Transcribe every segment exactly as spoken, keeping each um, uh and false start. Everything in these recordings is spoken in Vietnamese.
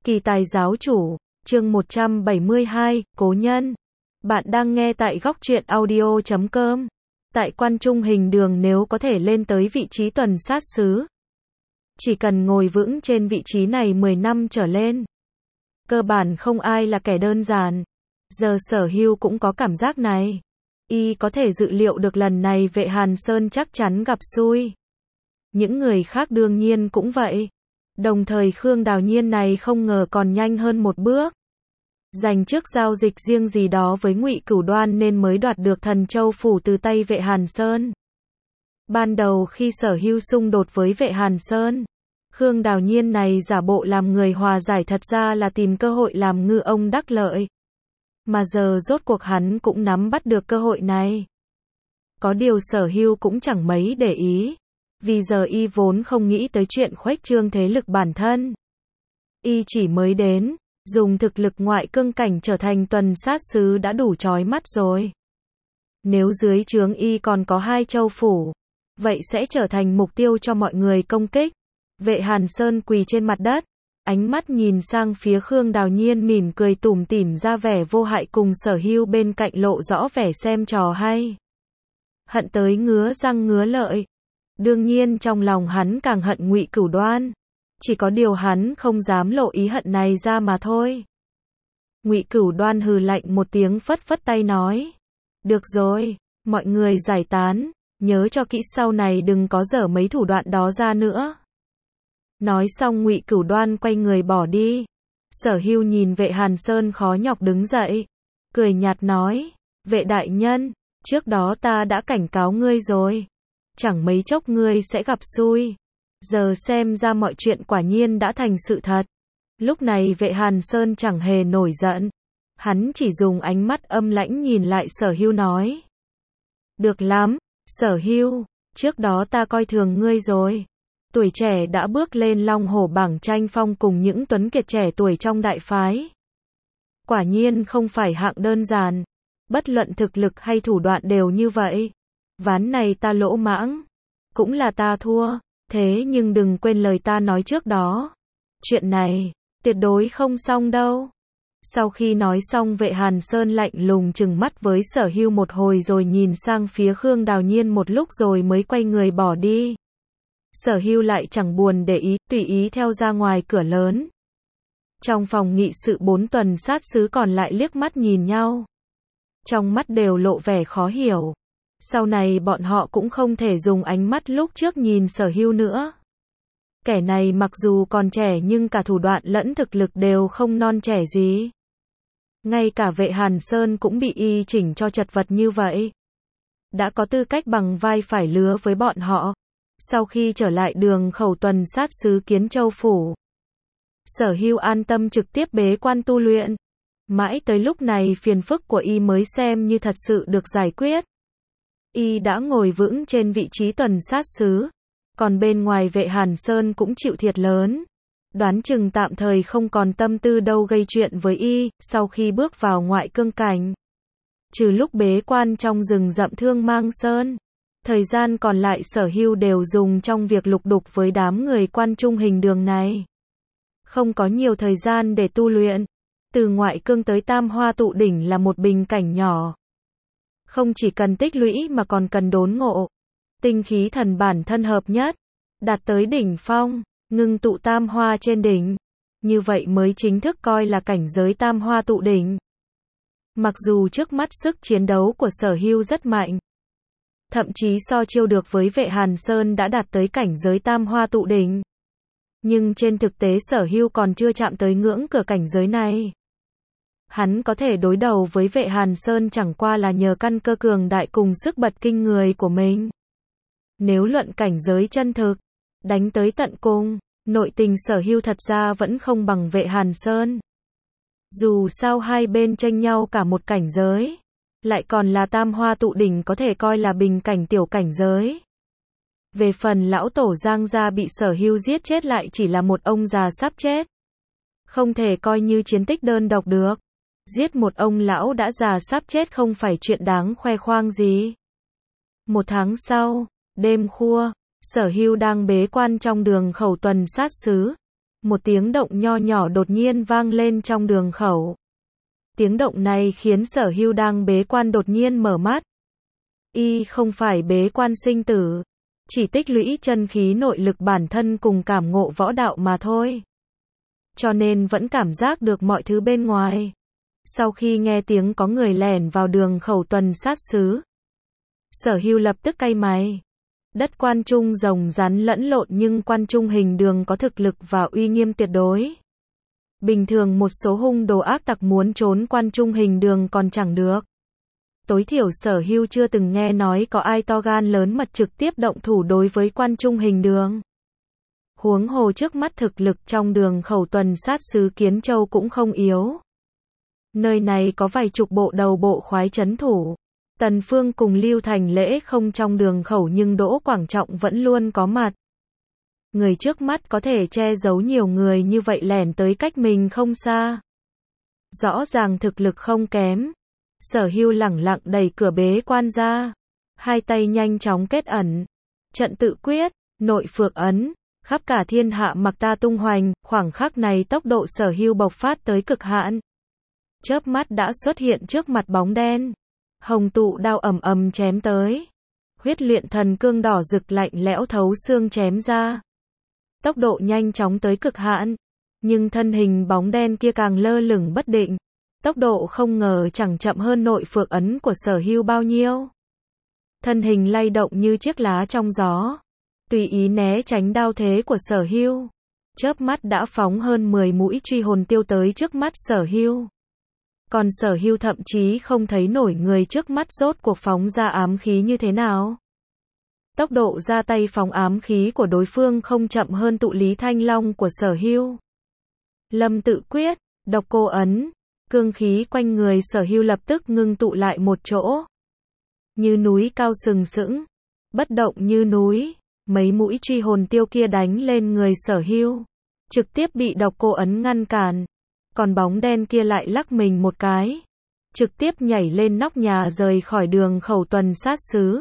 Kỳ tài giáo chủ, chương một trăm bảy mươi hai, Cố nhân. Bạn đang nghe tại góc truyện audio chấm com. Tại Quan Trung Hình Đường, nếu có thể lên tới vị trí tuần sát sứ, chỉ cần ngồi vững trên vị trí này mười năm trở lên, cơ bản không ai là kẻ đơn giản. Giờ Sở Hưu cũng có cảm giác này. Y có thể dự liệu được lần này Vệ Hàn Sơn chắc chắn gặp xui. Những người khác đương nhiên cũng vậy. Đồng thời Khương Đào Nhiên này không ngờ còn nhanh hơn một bước. Dành trước giao dịch riêng gì đó với Ngụy Cửu Đoan nên mới đoạt được Thần Châu phủ từ tay Vệ Hàn Sơn. Ban đầu khi Sở Hưu xung đột với Vệ Hàn Sơn, Khương Đào Nhiên này giả bộ làm người hòa giải, thật ra là tìm cơ hội làm ngư ông đắc lợi. Mà giờ rốt cuộc hắn cũng nắm bắt được cơ hội này. Có điều Sở Hưu cũng chẳng mấy để ý. Vì giờ y vốn không nghĩ tới chuyện khuếch trương thế lực bản thân. Y chỉ mới đến, dùng thực lực ngoại cương cảnh trở thành tuần sát sứ đã đủ chói mắt rồi. Nếu dưới trướng y còn có hai châu phủ, vậy sẽ trở thành mục tiêu cho mọi người công kích. Vệ Hàn Sơn quỳ trên mặt đất, ánh mắt nhìn sang phía Khương Đào Nhiên, mỉm cười tủm tỉm ra vẻ vô hại, cùng Sở Hưu bên cạnh lộ rõ vẻ xem trò hay. Hận tới ngứa răng ngứa lợi. Đương nhiên trong lòng hắn càng hận Ngụy Cửu Đoan. Chỉ có điều hắn không dám lộ ý hận này ra mà thôi. Ngụy Cửu Đoan hừ lạnh một tiếng, phất phất tay nói: "Được rồi, mọi người giải tán, nhớ cho kỹ sau này đừng có dở mấy thủ đoạn đó ra nữa." Nói xong Ngụy Cửu Đoan quay người bỏ đi. Sở Hưu nhìn Vệ Hàn Sơn khó nhọc đứng dậy, cười nhạt nói: "Vệ đại nhân, trước đó ta đã cảnh cáo ngươi rồi. Chẳng mấy chốc ngươi sẽ gặp xui. Giờ xem ra mọi chuyện quả nhiên đã thành sự thật." Lúc này Vệ Hàn Sơn chẳng hề nổi giận. Hắn chỉ dùng ánh mắt âm lãnh nhìn lại Sở Hưu nói: "Được lắm, Sở Hưu, trước đó ta coi thường ngươi rồi. Tuổi trẻ đã bước lên long hổ bảng tranh phong cùng những tuấn kiệt trẻ tuổi trong đại phái. Quả nhiên không phải hạng đơn giản. Bất luận thực lực hay thủ đoạn đều như vậy. Ván này ta lỗ mãng, cũng là ta thua, thế nhưng đừng quên lời ta nói trước đó. Chuyện này, tuyệt đối không xong đâu." Sau khi nói xong Vệ Hàn Sơn lạnh lùng trừng mắt với Sở Hưu một hồi rồi nhìn sang phía Khương Đào Nhiên một lúc rồi mới quay người bỏ đi. Sở Hưu lại chẳng buồn để ý, tùy ý theo ra ngoài cửa lớn. Trong phòng nghị sự bốn tuần sát sứ còn lại liếc mắt nhìn nhau. Trong mắt đều lộ vẻ khó hiểu. Sau này bọn họ cũng không thể dùng ánh mắt lúc trước nhìn Sở Hưu nữa. Kẻ này mặc dù còn trẻ nhưng cả thủ đoạn lẫn thực lực đều không non trẻ gì. Ngay cả Vệ Hàn Sơn cũng bị y chỉnh cho chật vật như vậy. Đã có tư cách bằng vai phải lứa với bọn họ. Sau khi trở lại đường khẩu tuần sát sứ Kiến Châu phủ, Sở Hưu an tâm trực tiếp bế quan tu luyện. Mãi tới lúc này phiền phức của y mới xem như thật sự được giải quyết. Y đã ngồi vững trên vị trí tuần sát sứ, còn bên ngoài Vệ Hàn Sơn cũng chịu thiệt lớn. Đoán chừng tạm thời không còn tâm tư đâu gây chuyện với y, sau khi bước vào ngoại cương cảnh. Trừ lúc bế quan trong rừng rậm Thương Mang Sơn, thời gian còn lại Sở Hưu đều dùng trong việc lục đục với đám người Quan Trung Hình Đường này. Không có nhiều thời gian để tu luyện. Từ ngoại cương tới Tam Hoa Tụ Đỉnh là một bình cảnh nhỏ. Không chỉ cần tích lũy mà còn cần đốn ngộ. Tinh khí thần bản thân hợp nhất, đạt tới đỉnh phong, ngưng tụ tam hoa trên đỉnh. Như vậy mới chính thức coi là cảnh giới Tam Hoa Tụ Đỉnh. Mặc dù trước mắt sức chiến đấu của Sở Hưu rất mạnh, thậm chí so chiêu được với Vệ Hàn Sơn đã đạt tới cảnh giới Tam Hoa Tụ Đỉnh. Nhưng trên thực tế Sở Hưu còn chưa chạm tới ngưỡng cửa cảnh giới này. Hắn có thể đối đầu với Vệ Hàn Sơn chẳng qua là nhờ căn cơ cường đại cùng sức bật kinh người của mình. Nếu luận cảnh giới chân thực, đánh tới tận cùng, nội tình Sở Hưu thật ra vẫn không bằng Vệ Hàn Sơn. Dù sao hai bên tranh nhau cả một cảnh giới, lại còn là Tam Hoa Tụ Đỉnh, có thể coi là bình cảnh tiểu cảnh giới. Về phần lão tổ Giang gia bị Sở Hưu giết chết lại chỉ là một ông già sắp chết. Không thể coi như chiến tích đơn độc được. Giết một ông lão đã già sắp chết không phải chuyện đáng khoe khoang gì. Một tháng sau, đêm khuya, Sở Hưu đang bế quan trong đường khẩu tuần sát sứ. một tiếng động nho nhỏ đột nhiên vang lên trong đường khẩu. Tiếng động này khiến Sở Hưu đang bế quan đột nhiên mở mắt. Y không phải bế quan sinh tử, chỉ tích lũy chân khí nội lực bản thân cùng cảm ngộ võ đạo mà thôi. Cho nên vẫn cảm giác được mọi thứ bên ngoài. Sau khi nghe tiếng có người lẻn vào đường khẩu tuần sát xứ, Sở Hưu lập tức cay mày. Đất quan trung rồng rắn lẫn lộn nhưng quan trung hình đường có thực lực và uy nghiêm tuyệt đối. Bình thường một số hung đồ ác tặc muốn trốn quan trung hình đường còn chẳng được. Tối thiểu Sở Hưu chưa từng nghe nói có ai to gan lớn mật trực tiếp động thủ đối với quan trung hình đường. Huống hồ trước mắt thực lực trong đường khẩu tuần sát xứ Kiến Châu cũng không yếu. Nơi này có vài chục bộ đầu bộ khoái trấn thủ. Tần Phương cùng Lưu Thành Lễ không trong đường khẩu nhưng Đỗ Quảng Trọng vẫn luôn có mặt. Người trước mắt có thể che giấu nhiều người như vậy lẻn tới cách mình không xa. Rõ ràng thực lực không kém. Sở Hưu lẳng lặng đẩy cửa bế quan ra. Hai tay nhanh chóng kết ẩn. Trận tự quyết, nội phược ấn, khắp cả thiên hạ mặc ta tung hoành, khoảng khắc này tốc độ Sở Hưu bộc phát tới cực hạn. Chớp mắt đã xuất hiện trước mặt bóng đen. Hồng tụ đao ầm ầm chém tới. Huyết luyện thần cương đỏ rực lạnh lẽo thấu xương chém ra. Tốc độ nhanh chóng tới cực hạn. Nhưng thân hình bóng đen kia càng lơ lửng bất định. Tốc độ không ngờ chẳng chậm hơn nội phược ấn của Sở Hưu bao nhiêu. Thân hình lay động như chiếc lá trong gió. Tùy ý né tránh đao thế của Sở Hưu. Chớp mắt đã phóng hơn mười mũi truy hồn tiêu tới trước mắt Sở Hưu. Còn Sở Hưu thậm chí không thấy nổi người trước mắt rốt cuộc phóng ra ám khí như thế nào. Tốc độ ra tay phóng ám khí của đối phương không chậm hơn tụ lý thanh long của Sở Hưu. Lâm tự quyết, độc cô ấn, cương khí quanh người Sở Hưu lập tức ngưng tụ lại một chỗ. Như núi cao sừng sững, bất động như núi, mấy mũi truy hồn tiêu kia đánh lên người Sở Hưu, trực tiếp bị độc cô ấn ngăn cản. Còn bóng đen kia lại lắc mình một cái, trực tiếp nhảy lên nóc nhà rời khỏi đường khẩu tuần sát xứ.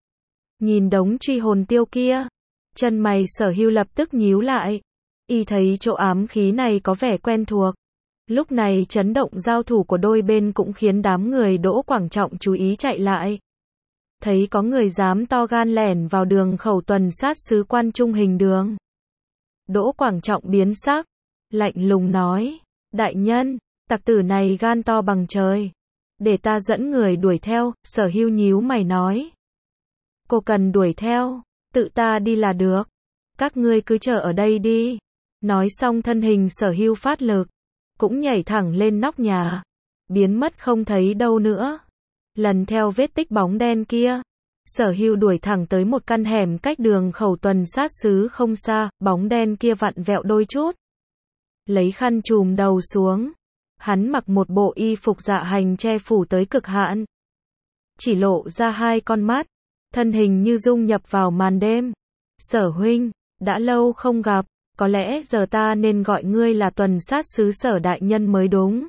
Nhìn đống truy hồn tiêu kia, chân mày Sở Hưu lập tức nhíu lại. Y thấy chỗ ám khí này có vẻ quen thuộc. Lúc này chấn động giao thủ của đôi bên cũng khiến đám người Đỗ Quảng Trọng chú ý chạy lại. Thấy có người dám to gan lẻn vào đường khẩu tuần sát xứ quan trung hình đường. Đỗ Quảng Trọng biến sắc, lạnh lùng nói. Đại nhân, tặc tử này gan to bằng trời. Để ta dẫn người đuổi theo, Sở Hưu nhíu mày nói. Cô cần đuổi theo, tự ta đi là được. Các ngươi cứ chờ ở đây đi. Nói xong thân hình Sở Hưu phát lực, cũng nhảy thẳng lên nóc nhà, biến mất không thấy đâu nữa. Lần theo vết tích bóng đen kia, Sở Hưu đuổi thẳng tới một căn hẻm cách đường khẩu tuần sát xứ không xa, bóng đen kia vặn vẹo đôi chút. Lấy khăn trùm đầu xuống, hắn mặc một bộ y phục dạ hành che phủ tới cực hạn. Chỉ lộ ra hai con mắt, thân hình như dung nhập vào màn đêm. Sở huynh, đã lâu không gặp, có lẽ giờ ta nên gọi ngươi là tuần sát xứ Sở đại nhân mới đúng.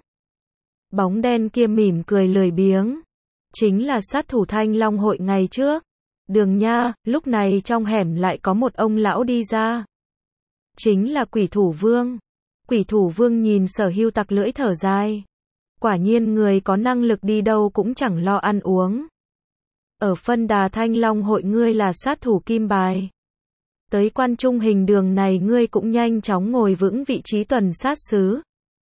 Bóng đen kia mỉm cười lười biếng. Chính là sát thủ Thanh Long hội ngày trước. Đường nha, lúc này trong hẻm lại có một ông lão đi ra. Chính là Quỷ Thủ Vương. Quỷ Thủ Vương nhìn Sở Hưu tặc lưỡi thở dài. Quả nhiên người có năng lực đi đâu cũng chẳng lo ăn uống. Ở phân đà Thanh Long hội ngươi là sát thủ kim bài. Tới quan trung hình đường này ngươi cũng nhanh chóng ngồi vững vị trí tuần sát xứ.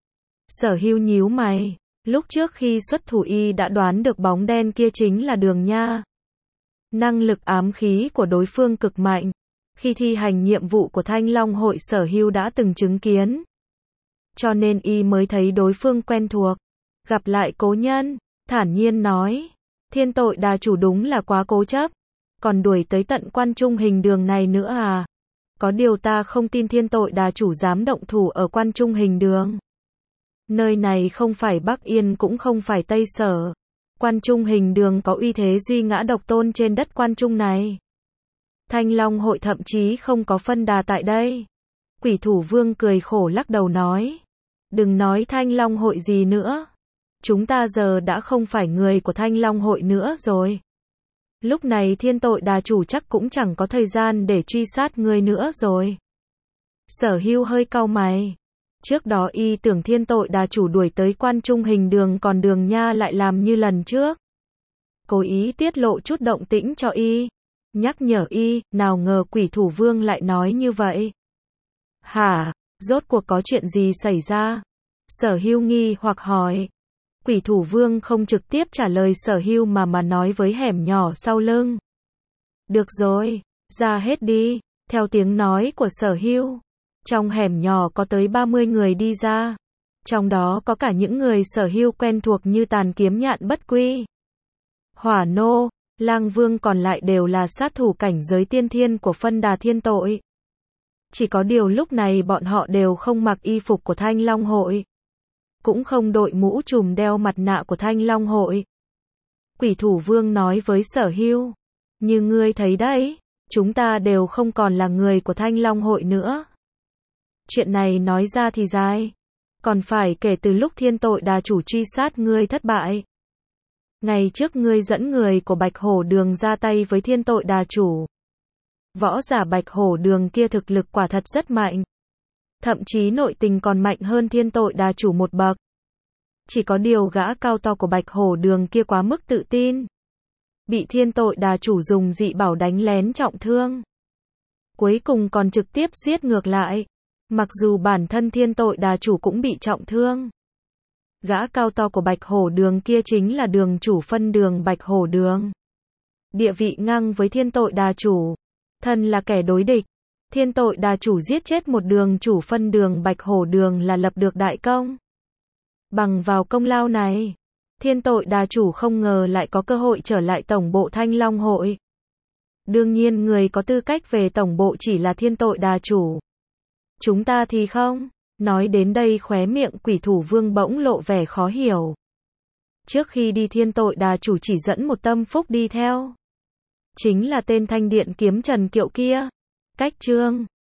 Sở Hưu nhíu mày. Lúc trước khi xuất thủ y đã đoán được bóng đen kia chính là Đường Nha. Năng lực ám khí của đối phương cực mạnh. Khi thi hành nhiệm vụ của Thanh Long hội Sở Hưu đã từng chứng kiến. Cho nên y mới thấy đối phương quen thuộc. Gặp lại cố nhân, thản nhiên nói. Thiên tội đà chủ đúng là quá cố chấp. Còn đuổi tới tận quan trung hình đường này nữa à? Có điều ta không tin thiên tội đà chủ dám động thủ ở quan trung hình đường. Nơi này không phải Bắc Yên cũng không phải Tây Sở. Quan trung hình đường có uy thế duy ngã độc tôn trên đất quan trung này. Thanh Long hội thậm chí không có phân đà tại đây. Quỷ Thủ Vương cười khổ lắc đầu nói. Đừng nói Thanh Long hội gì nữa. Chúng ta giờ đã không phải người của Thanh Long hội nữa rồi. Lúc này thiên tội đà chủ chắc cũng chẳng có thời gian để truy sát người nữa rồi. Sở Hưu hơi cau mày. Trước đó y tưởng thiên tội đà chủ đuổi tới quan trung hình đường còn Đường Nha lại làm như lần trước. Cố ý tiết lộ chút động tĩnh cho y. Nhắc nhở y, nào ngờ Quỷ Thủ Vương lại nói như vậy. Hả, rốt cuộc có chuyện gì xảy ra? Sở Hưu nghi hoặc hỏi. Quỷ Thủ Vương không trực tiếp trả lời Sở Hưu mà mà nói với hẻm nhỏ sau lưng. Được rồi, ra hết đi, theo tiếng nói của Sở Hưu. Trong hẻm nhỏ có tới ba mươi người đi ra. Trong đó có cả những người Sở Hưu quen thuộc như Tàn Kiếm Nhạn Bất Quy, Hỏa Nô, Lang Vương, còn lại đều là sát thủ cảnh giới tiên thiên của phân đà thiên tội. Chỉ có điều lúc này bọn họ đều không mặc y phục của Thanh Long Hội. Cũng không đội mũ trùm đeo mặt nạ của Thanh Long Hội. Quỷ Thủ Vương nói với Sở Hưu. Như ngươi thấy đấy, chúng ta đều không còn là người của Thanh Long Hội nữa. Chuyện này nói ra thì dài. Còn phải kể từ lúc thiên tội đà chủ truy sát ngươi thất bại. Ngày trước ngươi dẫn người của Bạch Hổ Đường ra tay với thiên tội đà chủ. Võ giả Bạch Hổ Đường kia thực lực quả thật rất mạnh. Thậm chí nội tình còn mạnh hơn thiên tội đà chủ một bậc. Chỉ có điều gã cao to của Bạch Hổ Đường kia quá mức tự tin. Bị thiên tội đà chủ dùng dị bảo đánh lén trọng thương. Cuối cùng còn trực tiếp giết ngược lại. Mặc dù bản thân thiên tội đà chủ cũng bị trọng thương. Gã cao to của Bạch Hổ Đường kia chính là đường chủ phân đường Bạch Hổ Đường. Địa vị ngang với thiên tội đà chủ. Thân là kẻ đối địch. Thiên tội đà chủ giết chết một đường chủ phân đường Bạch Hổ Đường là lập được đại công. Bằng vào công lao này, thiên tội đà chủ không ngờ lại có cơ hội trở lại tổng bộ Thanh Long Hội. Đương nhiên người có tư cách về tổng bộ chỉ là thiên tội đà chủ. Chúng ta thì không. Nói đến đây khóe miệng Quỷ Thủ Vương bỗng lộ vẻ khó hiểu. Trước khi đi thiên tội đà chủ chỉ dẫn một tâm phúc đi theo. Chính là tên Thanh Điện Kiếm Trần Kiệu kia. Cách chương